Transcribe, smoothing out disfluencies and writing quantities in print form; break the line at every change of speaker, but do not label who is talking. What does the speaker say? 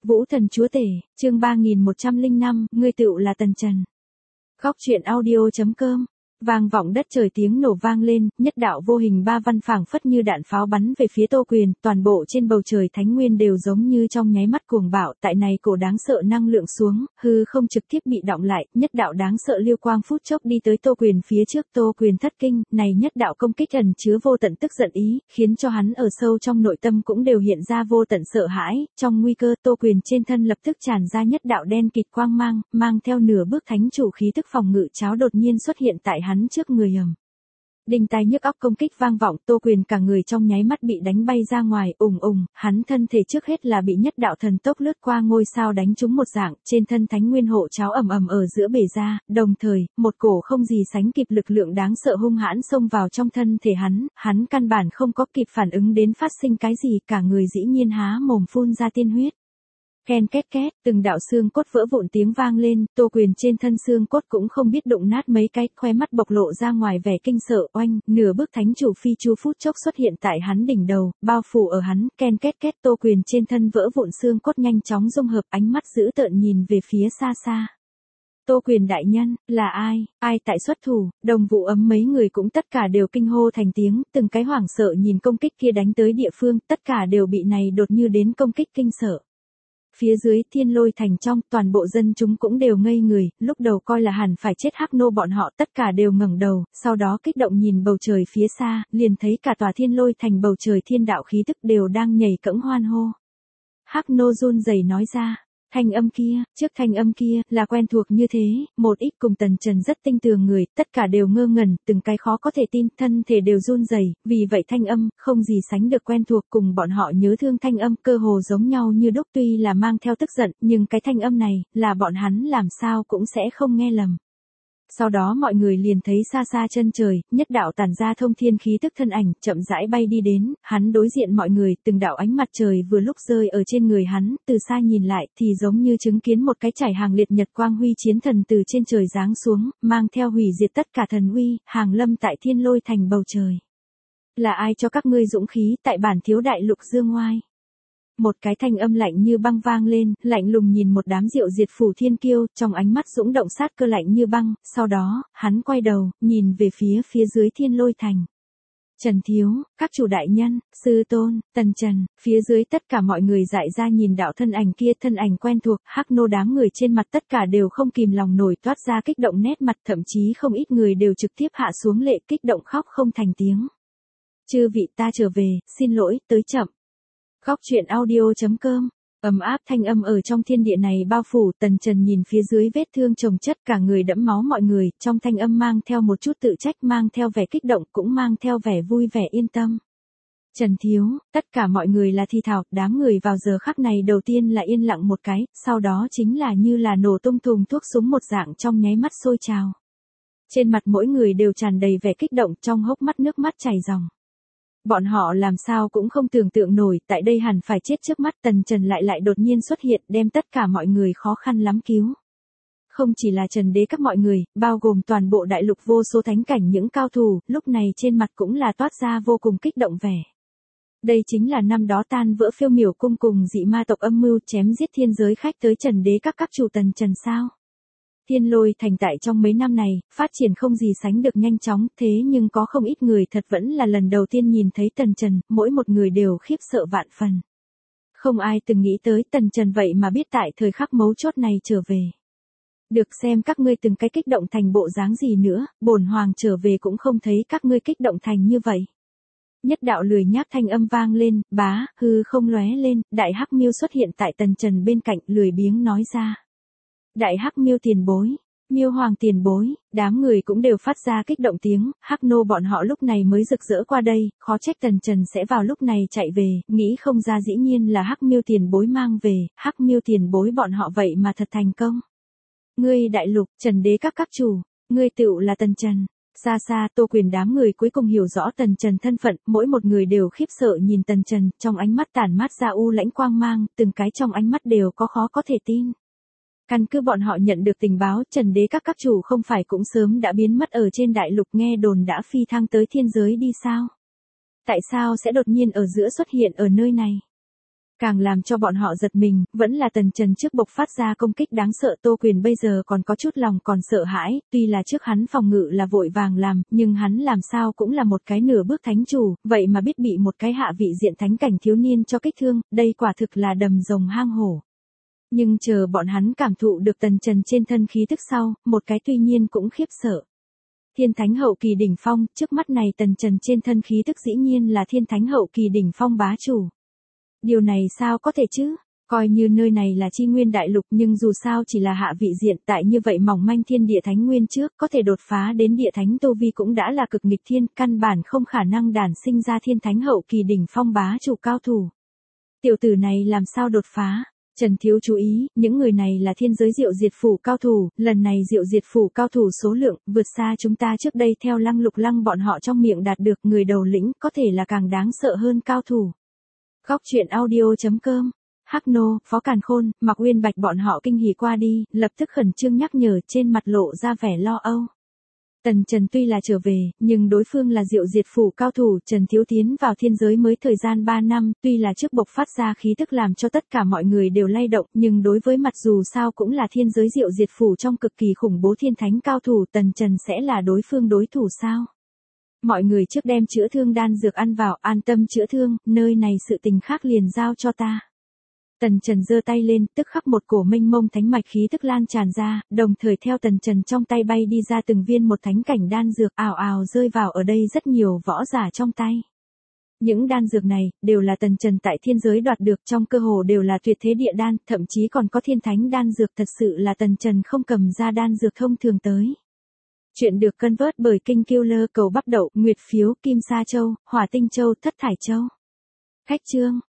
Vũ Thần Chúa Tể, chương 3105, ngươi tựu là Tần Trần. Góc truyện audio.com. Vang vọng đất trời tiếng nổ vang lên, nhất đạo vô hình ba văn phảng phất như đạn pháo bắn về phía Tô Quyền, toàn bộ trên bầu trời thánh nguyên đều giống như trong nháy mắt cuồng bạo, tại này cổ đáng sợ năng lượng xuống, hư không trực tiếp bị động lại, nhất đạo đáng sợ liêu quang phút chốc đi tới Tô Quyền phía trước, Tô Quyền thất kinh, này nhất đạo công kích ẩn chứa vô tận tức giận ý, khiến cho hắn ở sâu trong nội tâm cũng đều hiện ra vô tận sợ hãi, trong nguy cơ Tô Quyền trên thân lập tức tràn ra nhất đạo đen kịt quang mang theo nửa bước thánh chủ khí tức phòng ngự cháo đột nhiên xuất hiện tại hắn trước người đinh tai nhức óc công kích vang vọng, Tô Quyền cả người trong nháy mắt bị đánh bay ra ngoài, hắn thân thể trước hết là bị nhất đạo thần tốc lướt qua ngôi sao đánh trúng một dạng, trên thân thánh nguyên hộ cháo ầm ở giữa bể ra, đồng thời, một cổ không gì sánh kịp lực lượng đáng sợ hung hãn xông vào trong thân thể hắn căn bản không có kịp phản ứng đến phát sinh cái gì, cả người dĩ nhiên há mồm phun ra tiên huyết. Ken két két, từng đạo xương cốt vỡ vụn tiếng vang lên, Tô Quyền trên thân xương cốt cũng không biết đụng nát mấy cái, khoe mắt bộc lộ ra ngoài vẻ kinh sợ, oanh, nửa bước thánh chủ phi chu phút chốc xuất hiện tại hắn đỉnh đầu, bao phủ ở hắn, ken két két, Tô Quyền trên thân vỡ vụn xương cốt nhanh chóng dung hợp, ánh mắt dữ tợn nhìn về phía xa xa. Tô Quyền đại nhân, là ai tại xuất thủ, Đồng Vũ Ấm mấy người cũng tất cả đều kinh hô thành tiếng, từng cái hoảng sợ nhìn công kích kia đánh tới địa phương, tất cả đều bị này đột như đến công kích kinh sợ. Phía dưới Thiên Lôi Thành trong, toàn bộ dân chúng cũng đều ngây người, lúc đầu coi là hẳn phải chết Hắc Nô bọn họ tất cả đều ngẩng đầu, sau đó kích động nhìn bầu trời phía xa, liền thấy cả tòa Thiên Lôi Thành bầu trời thiên đạo khí tức đều đang nhảy cẫng hoan hô. Hắc Nô run rẩy nói ra, thanh âm kia, trước thanh âm kia, là quen thuộc như thế, một ít cùng Tần Trần rất tinh tường người, tất cả đều ngơ ngẩn, từng cái khó có thể tin, thân thể đều run rẩy, vì vậy thanh âm, không gì sánh được quen thuộc cùng bọn họ nhớ thương thanh âm, cơ hồ giống nhau như đúc tuy là mang theo tức giận, nhưng cái thanh âm này, là bọn hắn làm sao cũng sẽ không nghe lầm. Sau đó mọi người liền thấy xa xa chân trời, nhất đạo tản ra thông thiên khí tức thân ảnh, chậm rãi bay đi đến, hắn đối diện mọi người, từng đạo ánh mặt trời vừa lúc rơi ở trên người hắn, từ xa nhìn lại, thì giống như chứng kiến một cái chảy hàng liệt nhật quang huy chiến thần từ trên trời giáng xuống, mang theo hủy diệt tất cả thần uy, hàng lâm tại Thiên Lôi Thành bầu trời. Là ai cho các ngươi dũng khí, tại bản thiếu đại lục dương ngoai? Một cái thanh âm lạnh như băng vang lên, lạnh lùng nhìn một đám diệu diệt phủ thiên kiêu, trong ánh mắt dũng động sát cơ lạnh như băng, sau đó, hắn quay đầu, nhìn về phía dưới Thiên Lôi Thành. Trần Thiếu, các chủ đại nhân, sư tôn, Tần Trần, phía dưới tất cả mọi người dại ra nhìn đạo thân ảnh kia, thân ảnh quen thuộc, Hắc Nô đám người trên mặt tất cả đều không kìm lòng nổi toát ra kích động nét mặt, thậm chí không ít người đều trực tiếp hạ xuống lệ kích động khóc không thành tiếng. Chư vị ta trở về, xin lỗi, tới chậm. Góc truyện audio.com. Ấm áp thanh âm ở trong thiên địa này bao phủ, Tần Trần nhìn phía dưới vết thương chồng chất cả người đẫm máu mọi người, trong thanh âm mang theo một chút tự trách, mang theo vẻ kích động, cũng mang theo vẻ vui vẻ yên tâm. Trần Thiếu, tất cả mọi người là thi thảo, đám người vào giờ khắc này đầu tiên là yên lặng một cái, sau đó chính là như là nổ tung thùng thuốc súng một dạng trong nháy mắt sôi trào. Trên mặt mỗi người đều tràn đầy vẻ kích động, trong hốc mắt nước mắt chảy ròng. Bọn họ làm sao cũng không tưởng tượng nổi, tại đây hẳn phải chết trước mắt, Tần Trần lại đột nhiên xuất hiện, đem tất cả mọi người khó khăn lắm cứu. Không chỉ là Trần Đế các mọi người, bao gồm toàn bộ đại lục vô số thánh cảnh những cao thủ, lúc này trên mặt cũng là toát ra vô cùng kích động vẻ. Đây chính là năm đó tan vỡ Phiêu Miểu cung cùng dị ma tộc âm mưu chém giết thiên giới khách tới Trần Đế các chủ Tần Trần sao? Thiên Lôi Thành tại trong mấy năm này, phát triển không gì sánh được nhanh chóng, thế nhưng có không ít người thật vẫn là lần đầu tiên nhìn thấy Tần Trần, mỗi một người đều khiếp sợ vạn phần. Không ai từng nghĩ tới Tần Trần vậy mà biết tại thời khắc mấu chốt này trở về. Được xem các ngươi từng cái kích động thành bộ dáng gì nữa, bổn hoàng trở về cũng không thấy các ngươi kích động thành như vậy. Nhất đạo lười nhác thanh âm vang lên, hư không lóe lên, đại hắc miêu xuất hiện tại Tần Trần bên cạnh, lười biếng nói ra. Đại Hắc Miêu tiền bối, Miêu Hoàng tiền bối, đám người cũng đều phát ra kích động tiếng, Hắc Nô bọn họ lúc này mới rực rỡ qua đây, khó trách Tần Trần sẽ vào lúc này chạy về, nghĩ không ra dĩ nhiên là Hắc Miêu tiền bối mang về, Hắc Miêu tiền bối bọn họ vậy mà thật thành công. Ngươi đại lục, Trần Đế các chủ, ngươi tựu là Tần Trần. Xa xa Tô Quyền đám người cuối cùng hiểu rõ Tần Trần thân phận, mỗi một người đều khiếp sợ nhìn Tần Trần, trong ánh mắt tản mát ra u lãnh quang mang, từng cái trong ánh mắt đều có khó có thể tin. Căn cứ bọn họ nhận được tình báo, Trần Đế các chủ không phải cũng sớm đã biến mất ở trên đại lục, nghe đồn đã phi thăng tới thiên giới đi sao? Tại sao sẽ đột nhiên ở giữa xuất hiện ở nơi này? Càng làm cho bọn họ giật mình, vẫn là Tần Trần trước bộc phát ra công kích đáng sợ. Tô Quyền bây giờ còn có chút lòng còn sợ hãi, tuy là trước hắn phòng ngự là vội vàng làm, nhưng hắn làm sao cũng là một cái nửa bước thánh chủ, vậy mà biết bị một cái hạ vị diện thánh cảnh thiếu niên cho kích thương, đây quả thực là đầm rồng hang hổ. Nhưng chờ bọn hắn cảm thụ được Tần Trần trên thân khí tức sau, một cái tuy nhiên cũng khiếp sợ. Thiên thánh hậu kỳ đỉnh phong, trước mắt này Tần Trần trên thân khí tức dĩ nhiên là thiên thánh hậu kỳ đỉnh phong bá chủ. Điều này sao có thể chứ? Coi như nơi này là Chi Nguyên Đại Lục nhưng dù sao chỉ là hạ vị diện, tại như vậy mỏng manh thiên địa thánh nguyên trước, có thể đột phá đến địa thánh tu vi cũng đã là cực nghịch thiên, căn bản không khả năng đản sinh ra thiên thánh hậu kỳ đỉnh phong bá chủ cao thủ. Tiểu tử này làm sao đột phá? Trần Thiếu chú ý, những người này là thiên giới diệu diệt phủ cao thủ, lần này diệu diệt phủ cao thủ số lượng vượt xa chúng ta trước đây theo Lăng Lục Lăng bọn họ trong miệng đạt được, người đầu lĩnh có thể là càng đáng sợ hơn cao thủ. Góc truyện audio.com. Hắc Nô, Phó Càn Khôn, Mạc Uyên Bạch bọn họ kinh hỉ qua đi, lập tức khẩn trương nhắc nhở, trên mặt lộ ra vẻ lo âu. Tần Trần tuy là trở về, nhưng đối phương là diệu diệt phủ cao thủ. Trần Thiếu tiến vào thiên giới mới thời gian 3 năm, tuy là trước bộc phát ra khí tức làm cho tất cả mọi người đều lay động, nhưng đối với mặt dù sao cũng là thiên giới diệu diệt phủ trong cực kỳ khủng bố thiên thánh cao thủ, Tần Trần sẽ là đối phương đối thủ sao? Mọi người trước đem chữa thương đan dược ăn vào, an tâm chữa thương, nơi này sự tình khác liền giao cho ta. Tần Trần giơ tay lên, tức khắc một cổ mênh mông thánh mạch khí tức lan tràn ra, đồng thời theo Tần Trần trong tay bay đi ra từng viên một thánh cảnh đan dược, ào ào rơi vào ở đây rất nhiều võ giả trong tay. Những đan dược này, đều là Tần Trần tại thiên giới đoạt được, trong cơ hồ đều là tuyệt thế địa đan, thậm chí còn có thiên thánh đan dược, thật sự là Tần Trần không cầm ra đan dược thông thường tới. Chuyện được cân vớt bởi King Killer cầu bắp đậu, nguyệt phiếu, kim sa châu, hỏa tinh châu, thất thải châu. Khách chương.